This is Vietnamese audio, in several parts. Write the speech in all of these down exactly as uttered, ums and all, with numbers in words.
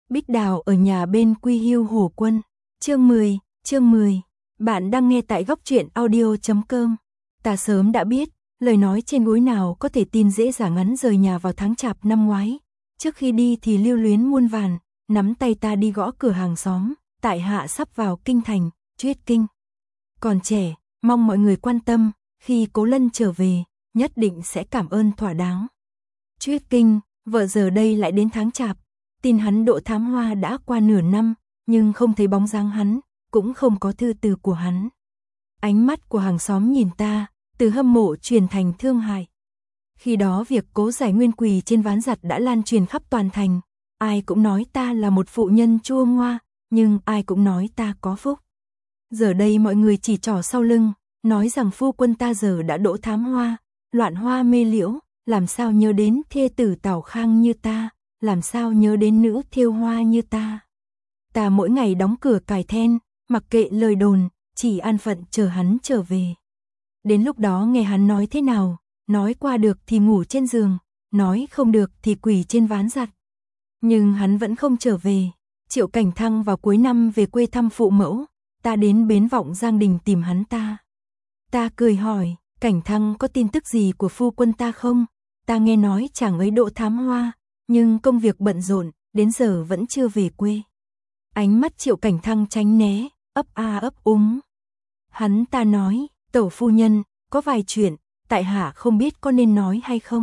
Bích Đào ở nhà bên Quy Hưu Hổ Quân. Chương mười, chương mười. Bạn đang nghe tại góc truyện audio chấm com. Ta sớm đã biết, lời nói trên gối nào có thể tin dễ dàng ngắn rời nhà vào tháng chạp năm ngoái. Trước khi đi thì lưu luyến muôn vàn, nắm tay ta đi gõ cửa hàng xóm, tại hạ sắp vào kinh thành, Chuyết Kinh. Còn trẻ, mong mọi người quan tâm, khi Cố Lân trở về, nhất định sẽ cảm ơn thỏa đáng. Chuyết Kinh, vợ giờ đây lại đến tháng chạp, tin hắn độ thám hoa đã qua nửa năm, nhưng không thấy bóng dáng hắn, cũng không có thư từ của hắn. Ánh mắt của hàng xóm nhìn ta, từ hâm mộ truyền thành thương hại. Khi đó việc Cố Giải Nguyên quỳ trên ván giặt đã lan truyền khắp toàn thành, ai cũng nói ta là một phụ nhân chua ngoa, nhưng ai cũng nói ta có phúc. Giờ đây mọi người chỉ trỏ sau lưng, nói rằng phu quân ta giờ đã đỗ thám hoa, loạn hoa mê liễu, làm sao nhớ đến thê tử Tào Khang như ta, làm sao nhớ đến nữ thêu hoa như ta. Ta mỗi ngày đóng cửa cài then, mặc kệ lời đồn, chỉ an phận chờ hắn trở về. Đến lúc đó nghe hắn nói thế nào, nói qua được thì ngủ trên giường, nói không được thì quỳ trên ván giặt. Nhưng hắn vẫn không trở về. Triệu Cảnh Thăng vào cuối năm về quê thăm phụ mẫu, ta đến bến Vọng Giang Đình tìm hắn ta. Ta cười hỏi, Cảnh Thăng có tin tức gì của phu quân ta không? Ta nghe nói chàng ấy độ thám hoa, nhưng công việc bận rộn, đến giờ vẫn chưa về quê. Ánh mắt Triệu Cảnh Thăng tránh né, ấp a ấp úng. Hắn ta nói, tẩu phu nhân, có vài chuyện, tại hạ không biết có nên nói hay không.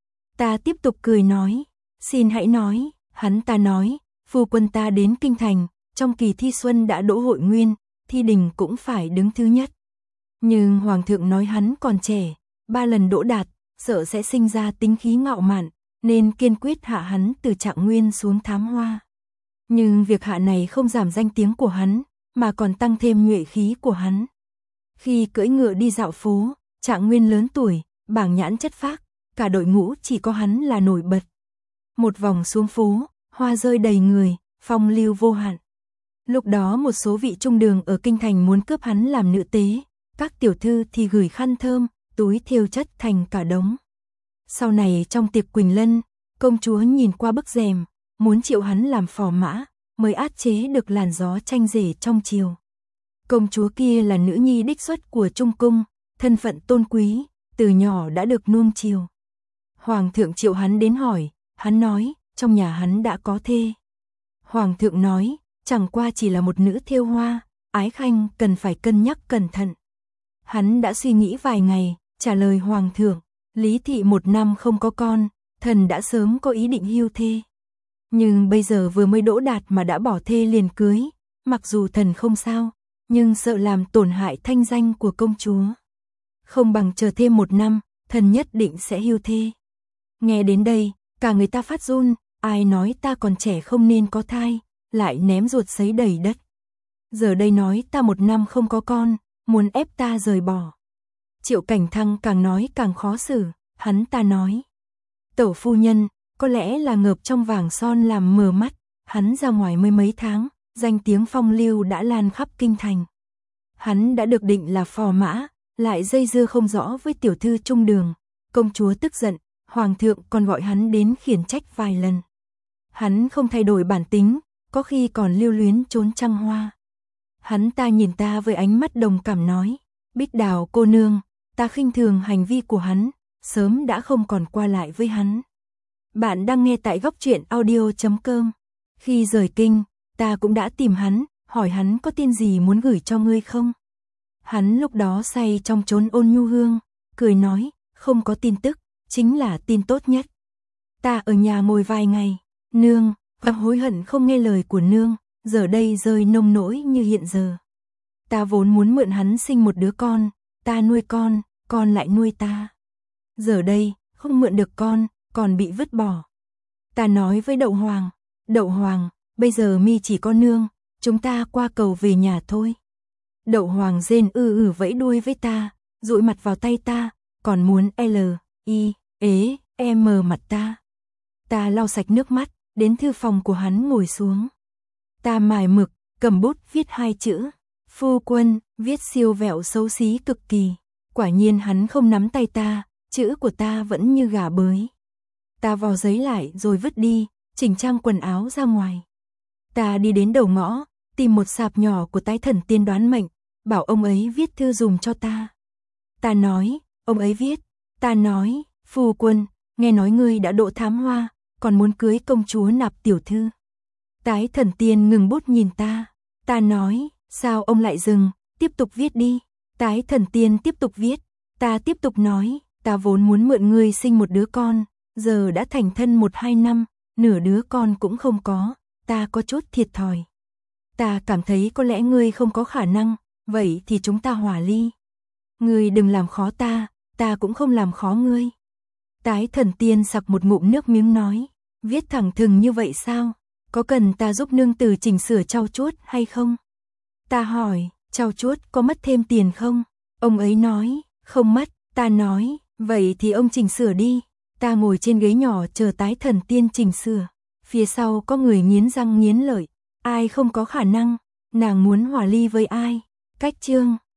Ta tiếp tục cười nói, xin hãy nói. Hắn ta nói, phu quân ta đến kinh thành, trong kỳ thi xuân đã đỗ hội nguyên, thi đình cũng phải đứng thứ nhất. Nhưng hoàng thượng nói hắn còn trẻ, ba lần đỗ đạt, sợ sẽ sinh ra tính khí ngạo mạn, nên kiên quyết hạ hắn từ trạng nguyên xuống thám hoa. Nhưng việc hạ này không giảm danh tiếng của hắn, mà còn tăng thêm nhuệ khí của hắn. Khi cưỡi ngựa đi dạo phố, trạng nguyên lớn tuổi, bảng nhãn chất phác, cả đội ngũ chỉ có hắn là nổi bật. Một vòng xuống phố, hoa rơi đầy người, phong lưu vô hạn. Lúc đó một số vị trung đường ở kinh thành muốn cướp hắn làm nữ tế, các tiểu thư thì gửi khăn thơm, túi thêu chất thành cả đống. Sau này trong tiệc Quỳnh Lân, công chúa nhìn qua bức rèm, muốn triệu hắn làm phò mã, mới át chế được làn gió tranh rể trong triều. Công chúa kia là nữ nhi đích xuất của Trung Cung, thân phận tôn quý, từ nhỏ đã được nuông chiều. Hoàng thượng triệu hắn đến hỏi, hắn nói, trong nhà hắn đã có thê. Hoàng thượng nói, chẳng qua chỉ là một nữ thêu hoa, ái khanh cần phải cân nhắc cẩn thận. Hắn đã suy nghĩ vài ngày, trả lời hoàng thượng, Lý thị một năm không có con, thần đã sớm có ý định hưu thê. Nhưng bây giờ vừa mới đỗ đạt mà đã bỏ thê liền cưới, mặc dù thần không sao, nhưng sợ làm tổn hại thanh danh của công chúa. Không bằng chờ thêm một năm, thần nhất định sẽ hưu thê. Nghe đến đây, cả người ta phát run, ai nói ta còn trẻ không nên có thai, lại ném ruột sấy đầy đất. Giờ đây nói ta một năm không có con, muốn ép ta rời bỏ. Triệu Cảnh Thăng càng nói càng khó xử, hắn ta nói. Tẩu phu nhân, có lẽ là ngợp trong vàng son làm mờ mắt, hắn ra ngoài mới mấy tháng, danh tiếng phong lưu đã lan khắp kinh thành. Hắn đã được định là phò mã, lại dây dưa không rõ với tiểu thư trung đường. Công chúa tức giận, hoàng thượng còn gọi hắn đến khiển trách vài lần. Hắn không thay đổi bản tính, có khi còn lưu luyến trốn trăng hoa. Hắn ta nhìn ta với ánh mắt đồng cảm nói, Bích Đào cô nương, ta khinh thường hành vi của hắn, sớm đã không còn qua lại với hắn. Bạn đang nghe tại góc truyện audio chấm com. Khi rời kinh, ta cũng đã tìm hắn, hỏi hắn có tin gì muốn gửi cho ngươi không. Hắn lúc đó say trong chốn ôn nhu hương, cười nói, không có tin tức, chính là tin tốt nhất. Ta ở nhà ngồi vài ngày, nương, và hối hận không nghe lời của nương, giờ đây rơi nông nỗi như hiện giờ. Ta vốn muốn mượn hắn sinh một đứa con, ta nuôi con, con lại nuôi ta. Giờ đây, không mượn được con, còn bị vứt bỏ. Ta nói với Đậu Hoàng, Đậu Hoàng, bây giờ mi chỉ có nương, chúng ta qua cầu về nhà thôi. Đậu Hoàng rên ư ử vẫy đuôi với ta, dụi mặt vào tay ta, còn muốn L, I, ế, M mặt ta. Ta lau sạch nước mắt, đến thư phòng của hắn ngồi xuống. Ta mài mực, cầm bút viết hai chữ, phu quân, viết siêu vẹo xấu xí cực kỳ. Quả nhiên hắn không nắm tay ta, chữ của ta vẫn như gà bới. Ta vò giấy lại rồi vứt đi, chỉnh trang quần áo ra ngoài. Ta đi đến đầu ngõ, tìm một sạp nhỏ của Tái Thần Tiên đoán mệnh, bảo ông ấy viết thư dùm cho ta. Ta nói, ông ấy viết. Ta nói, phu quân, nghe nói ngươi đã độ thám hoa, còn muốn cưới công chúa Nạp tiểu thư. Tái Thần Tiên ngừng bút nhìn ta. Ta nói, sao ông lại dừng, tiếp tục viết đi. Tái Thần Tiên tiếp tục viết. Ta tiếp tục nói, ta vốn muốn mượn ngươi sinh một đứa con, giờ đã thành thân một hai năm, nửa đứa con cũng không có, ta có chút thiệt thòi. Ta cảm thấy có lẽ ngươi không có khả năng, vậy thì chúng ta hòa ly. Ngươi đừng làm khó ta, ta cũng không làm khó ngươi. Tái Thần Tiên sặc một ngụm nước miếng nói, viết thẳng thừng như vậy sao? Có cần ta giúp nương tử chỉnh sửa trau chuốt hay không? Ta hỏi, trau chuốt có mất thêm tiền không? Ông ấy nói, không mất. Ta nói, vậy thì ông chỉnh sửa đi. Ta ngồi trên ghế nhỏ chờ Tái Thần Tiên chỉnh sửa. Phía sau có người nghiến răng nghiến lợi. Ai không có khả năng, nàng muốn hòa ly với ai? Cách chương